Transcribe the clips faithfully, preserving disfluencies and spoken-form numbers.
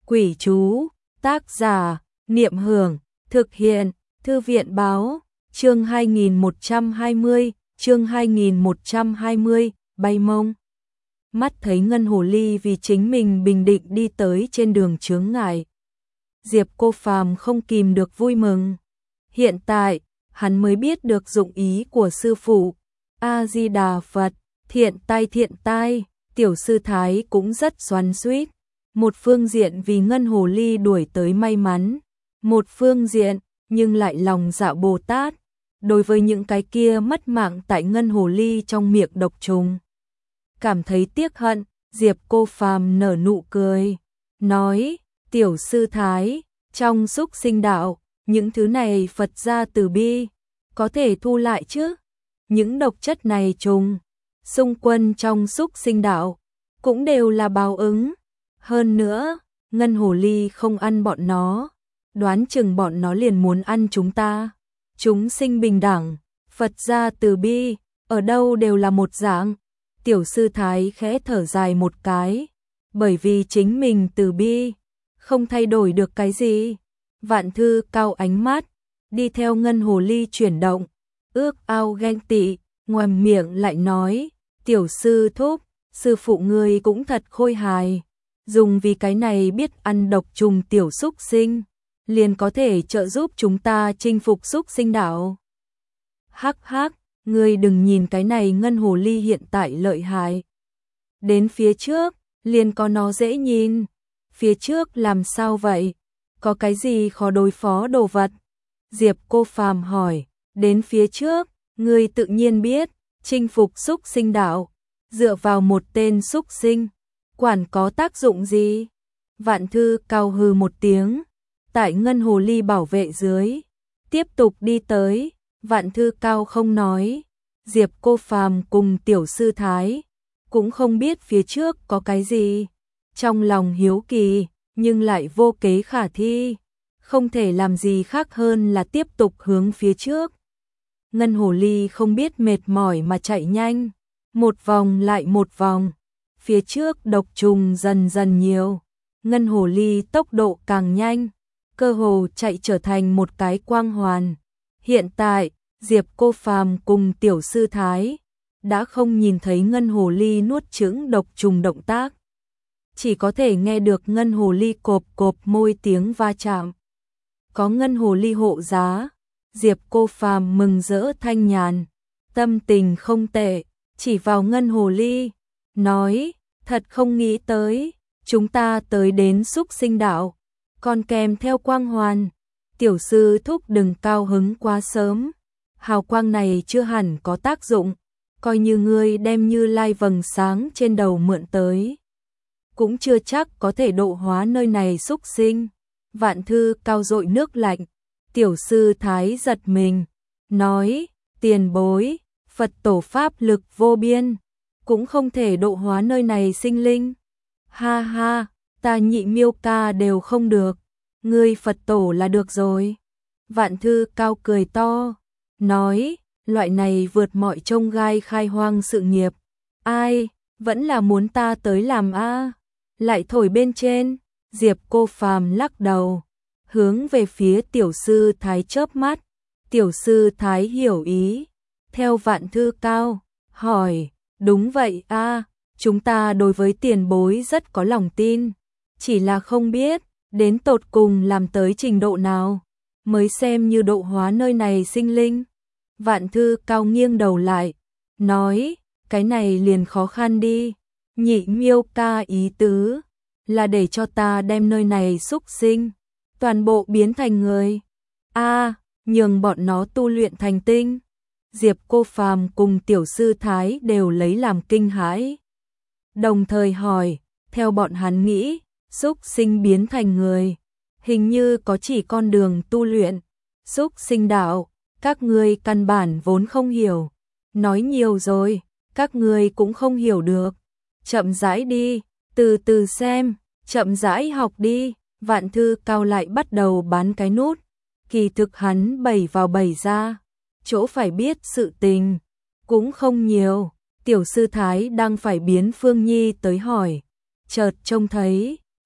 Quỷ chú, tác giả, Niệm Hưởng, thực hiện, Thư viện báo, chương hai nghìn một trăm hai mươi, chương hai nghìn một trăm hai mươi, bay mông. Mắt thấy Ngân Hồ Ly vì chính mình bình định đi tới trên đường chướng ngại. Diệp Cô Phàm không kìm được vui mừng. Hiện tại, hắn mới biết được dụng ý của sư phụ. A-di-đà Phật, thiện tai thiện tai, tiểu sư thái cũng rất xoắn xuýt. Một phương diện vì Ngân Hồ Ly đuổi tới may mắn, một phương diện nhưng lại lòng dạ Bồ Tát, đối với những cái kia mất mạng tại Ngân Hồ Ly trong miệng độc trùng. Cảm thấy tiếc hận, Diệp Cô Phàm nở nụ cười, nói, tiểu sư thái, trong xúc sinh đạo, những thứ này Phật gia từ bi, có thể thu lại chứ? Những độc chất này trùng, xung quân trong xúc sinh đạo, cũng đều là báo ứng. Hơn nữa, Ngân Hồ Ly không ăn bọn nó, đoán chừng bọn nó liền muốn ăn chúng ta. Chúng sinh bình đẳng, Phật gia từ bi, ở đâu đều là một dạng. Tiểu sư thái khẽ thở dài một cái, bởi vì chính mình từ bi, không thay đổi được cái gì. Vạn Thư cao ánh mắt, đi theo Ngân Hồ Ly chuyển động, ước ao ghen tị, ngoàm miệng lại nói, tiểu sư thúc, sư phụ ngươi cũng thật khôi hài. Dùng vì cái này biết ăn độc trùng tiểu xúc sinh, liền có thể trợ giúp chúng ta chinh phục xúc sinh đạo. Hắc hắc, ngươi đừng nhìn cái này Ngân Hồ Ly hiện tại lợi hại. Đến phía trước, liền có nó dễ nhìn. Phía trước làm sao vậy? Có cái gì khó đối phó đồ vật? Diệp Cô Phàm hỏi, đến phía trước, ngươi tự nhiên biết, chinh phục xúc sinh đạo, dựa vào một tên xúc sinh. Quản có tác dụng gì? Vạn Thư cao hừ một tiếng, tại Ngân Hồ Ly bảo vệ dưới, tiếp tục đi tới. Vạn Thư cao không nói, Diệp Cô Phàm cùng tiểu sư thái cũng không biết phía trước có cái gì, trong lòng hiếu kỳ nhưng lại vô kế khả thi, không thể làm gì khác hơn là tiếp tục hướng phía trước. Ngân Hồ Ly không biết mệt mỏi mà chạy nhanh, một vòng lại một vòng. Phía trước độc trùng dần dần nhiều, Ngân Hồ Ly tốc độ càng nhanh, cơ hồ chạy trở thành một cái quang hoàn. Hiện tại, Diệp Cô Phàm cùng tiểu sư thái đã không nhìn thấy Ngân Hồ Ly nuốt chửng độc trùng động tác, chỉ có thể nghe được Ngân Hồ Ly cộp cộp môi tiếng va chạm. Có Ngân Hồ Ly hộ giá, Diệp Cô Phàm mừng rỡ thanh nhàn, tâm tình không tệ, chỉ vào Ngân Hồ Ly, nói, thật không nghĩ tới, chúng ta tới đến xúc sinh đạo, còn kèm theo quang hoàn. Tiểu sư thúc đừng cao hứng quá sớm, hào quang này chưa hẳn có tác dụng, coi như ngươi đem Như Lai vầng sáng trên đầu mượn tới, cũng chưa chắc có thể độ hóa nơi này xúc sinh. Vạn Thư cao dội nước lạnh, tiểu sư thái giật mình, nói, tiền bối, Phật tổ pháp lực vô biên, cũng không thể độ hóa nơi này sinh linh. Ha ha, ta Nhị Miêu ca đều không được, ngươi Phật tổ là được rồi. Vạn Thư cao cười to, nói, loại này vượt mọi chông gai khai hoang sự nghiệp, ai, vẫn là muốn ta tới làm a? Lại thổi bên trên. Diệp Cô Phàm lắc đầu, hướng về phía tiểu sư thái chớp mắt. Tiểu sư thái hiểu ý, theo Vạn Thư cao, hỏi, đúng vậy a, chúng ta đối với tiền bối rất có lòng tin, chỉ là không biết, đến tột cùng làm tới trình độ nào, mới xem như độ hóa nơi này sinh linh. Vạn Thư cao nghiêng đầu lại, nói, cái này liền khó khăn đi, Nhị Miêu ca ý tứ là để cho ta đem nơi này xúc sinh, toàn bộ biến thành người. A, nhường bọn nó tu luyện thành tinh. Diệp Cô Phàm cùng tiểu sư thái đều lấy làm kinh hãi. Đồng thời hỏi, theo bọn hắn nghĩ, xúc sinh biến thành người, hình như có chỉ con đường tu luyện. Xúc sinh đạo, các ngươi căn bản vốn không hiểu. Nói nhiều rồi, các ngươi cũng không hiểu được. Chậm rãi đi, từ từ xem, chậm rãi học đi. Vạn Thư cao lại bắt đầu bán cái nút. Kỳ thực hắn bày vào bày ra, chỗ phải biết sự tình cũng không nhiều. Tiểu sư thái đang phải biến Phương Nhi tới hỏi, chợt trông thấy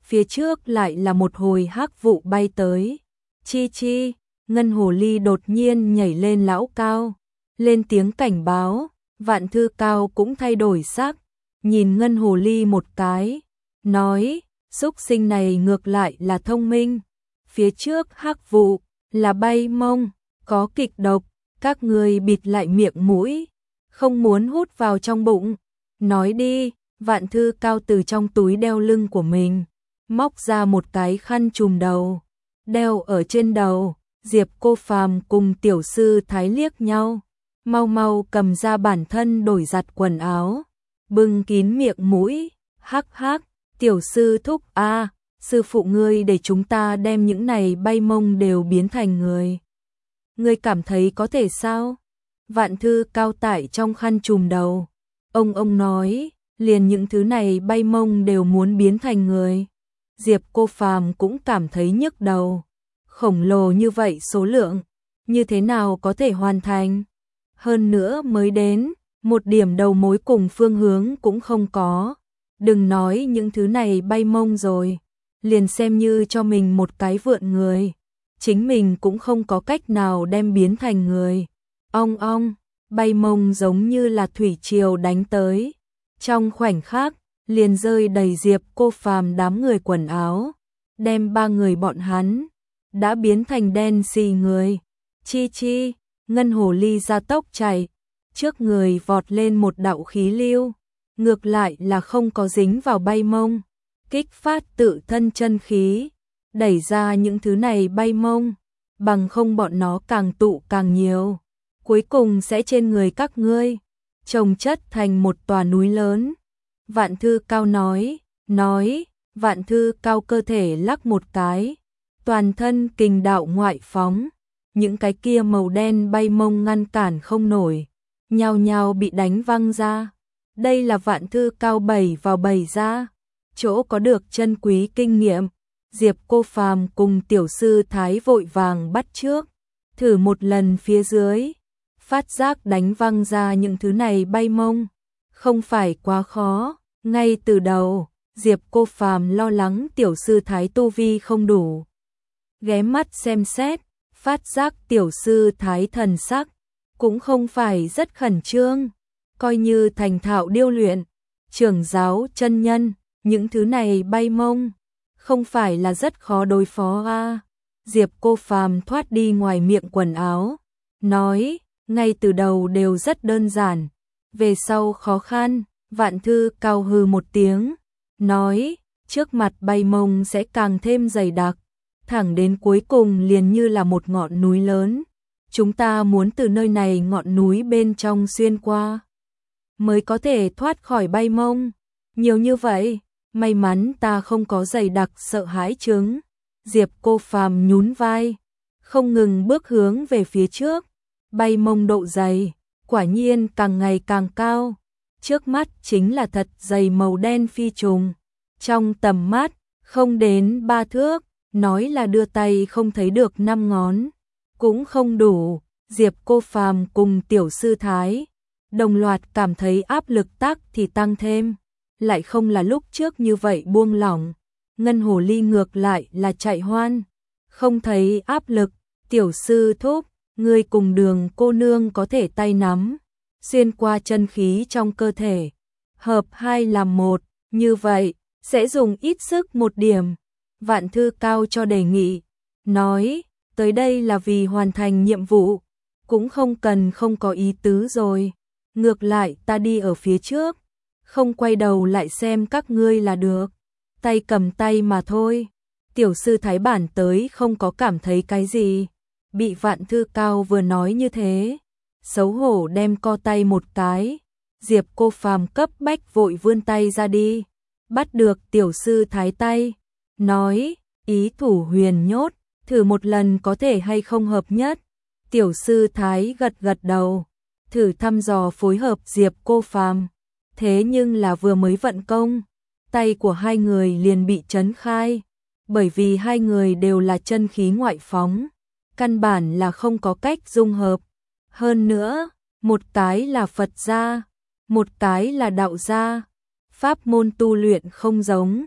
phía trước lại là một hồi hắc vụ bay tới. Chi chi, Ngân Hồ Ly đột nhiên nhảy lên lão cao, lên tiếng cảnh báo. Vạn Thư Cao cũng thay đổi sắc, nhìn Ngân Hồ Ly một cái, nói, xúc sinh này ngược lại là thông minh. Phía trước hắc vụ là bay mông, có kịch độc, các người bịt lại miệng mũi, không muốn hút vào trong bụng. Nói đi. Vạn Thư Cao từ trong túi đeo lưng của mình móc ra một cái khăn trùm đầu, đeo ở trên đầu. Diệp Cô Phàm cùng tiểu sư Thái liếc nhau, mau mau cầm ra bản thân đổi giặt quần áo, bưng kín miệng mũi. Hắc hắc, tiểu sư thúc a, à, sư phụ ngươi để chúng ta đem những này bay mông đều biến thành người. Ngươi cảm thấy có thể sao? Vạn Thư Cao tải trong khăn trùm đầu, ông ông nói, liền những thứ này bay mông đều muốn biến thành người. Diệp Cô Phàm cũng cảm thấy nhức đầu, khổng lồ như vậy số lượng, như thế nào có thể hoàn thành? Hơn nữa mới đến, một điểm đầu mối cùng phương hướng cũng không có. Đừng nói những thứ này bay mông rồi, liền xem như cho mình một cái vượn người, chính mình cũng không có cách nào đem biến thành người. Ong ong, bay mông giống như là thủy triều đánh tới, trong khoảnh khắc liền rơi đầy Diệp Cô Phàm đám người quần áo, đem ba người bọn hắn đã biến thành đen xì người. Chi chi, Ngân Hồ Ly ra tốc chạy, trước người vọt lên một đạo khí lưu, ngược lại là không có dính vào bay mông, kích phát tự thân chân khí, đẩy ra những thứ này bay mông, bằng không bọn nó càng tụ càng nhiều, cuối cùng sẽ trên người các ngươi chồng chất thành một tòa núi lớn. Vạn Thư Cao nói, nói, Vạn Thư Cao cơ thể lắc một cái, toàn thân kình đạo ngoại phóng, những cái kia màu đen bay mông ngăn cản không nổi, nhao nhao bị đánh văng ra. Đây là Vạn Thư Cao bày vào bày ra, chỗ có được chân quý kinh nghiệm. Diệp Cô Phàm cùng tiểu sư Thái vội vàng bắt trước, thử một lần phía dưới, phát giác đánh văng ra những thứ này bay mông không phải quá khó. Ngay từ đầu, Diệp Cô Phàm lo lắng tiểu sư Thái tu vi không đủ, ghé mắt xem xét, phát giác tiểu sư Thái thần sắc cũng không phải rất khẩn trương, coi như thành thạo điêu luyện. Trưởng giáo chân nhân, những thứ này bay mông không phải là rất khó đối phó a. Diệp Cô Phàm thoát đi ngoài miệng quần áo, nói, ngay từ đầu đều rất đơn giản, về sau khó khăn. Vạn Thư Cao hừ một tiếng, nói, trước mặt bay mông sẽ càng thêm dày đặc, thẳng đến cuối cùng liền như là một ngọn núi lớn. Chúng ta muốn từ nơi này ngọn núi bên trong xuyên qua, mới có thể thoát khỏi bay mông. Nhiều như vậy, may mắn ta không có dày đặc sợ hãi chứng. Diệp Cô Phàm nhún vai, không ngừng bước hướng về phía trước. Bay mông độ dày, quả nhiên càng ngày càng cao. Trước mắt chính là thật dày màu đen phi trùng. Trong tầm mắt, không đến ba thước, nói là đưa tay không thấy được năm ngón, cũng không đủ. Diệp Cô Phàm cùng tiểu sư Thái đồng loạt cảm thấy áp lực tắc thì tăng thêm, lại không là lúc trước như vậy buông lỏng. Ngân Hồ Ly ngược lại là chạy hoan, không thấy áp lực. Tiểu sư thúc, ngươi cùng Đường cô nương có thể tay nắm, xuyên qua chân khí trong cơ thể, hợp hai làm một, như vậy sẽ dùng ít sức một điểm. Vạn Thư Cao cho đề nghị, nói, tới đây là vì hoàn thành nhiệm vụ, cũng không cần không có ý tứ rồi. Ngược lại ta đi ở phía trước, không quay đầu lại xem các ngươi là được, tay cầm tay mà thôi. Tiểu sư Thái bản tới không có cảm thấy cái gì, bị Vạn Thư Cao vừa nói như thế, xấu hổ đem co tay một cái. Diệp Cô Phàm cấp bách vội vươn tay ra đi, bắt được tiểu sư Thái tay, nói, ý thủ huyền nhốt, thử một lần có thể hay không hợp nhất. Tiểu sư Thái gật gật đầu, thử thăm dò phối hợp Diệp Cô Phàm. Thế nhưng là vừa mới vận công, tay của hai người liền bị chấn khai, bởi vì hai người đều là chân khí ngoại phóng, căn bản là không có cách dung hợp. Hơn nữa, một cái là Phật gia, một cái là đạo gia, pháp môn tu luyện không giống,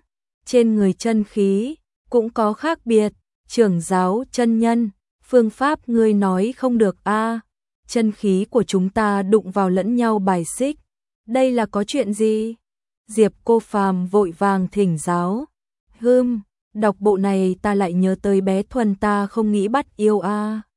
trên người chân khí cũng có khác biệt. Trưởng giáo chân nhân, phương pháp ngươi nói không được a, chân khí của chúng ta đụng vào lẫn nhau bài xích, đây là có chuyện gì? Diệp Cô Phàm vội vàng thỉnh giáo. Hừm, đọc bộ này ta lại nhớ tới bé Thuần ta không nghĩ bắt yêu a.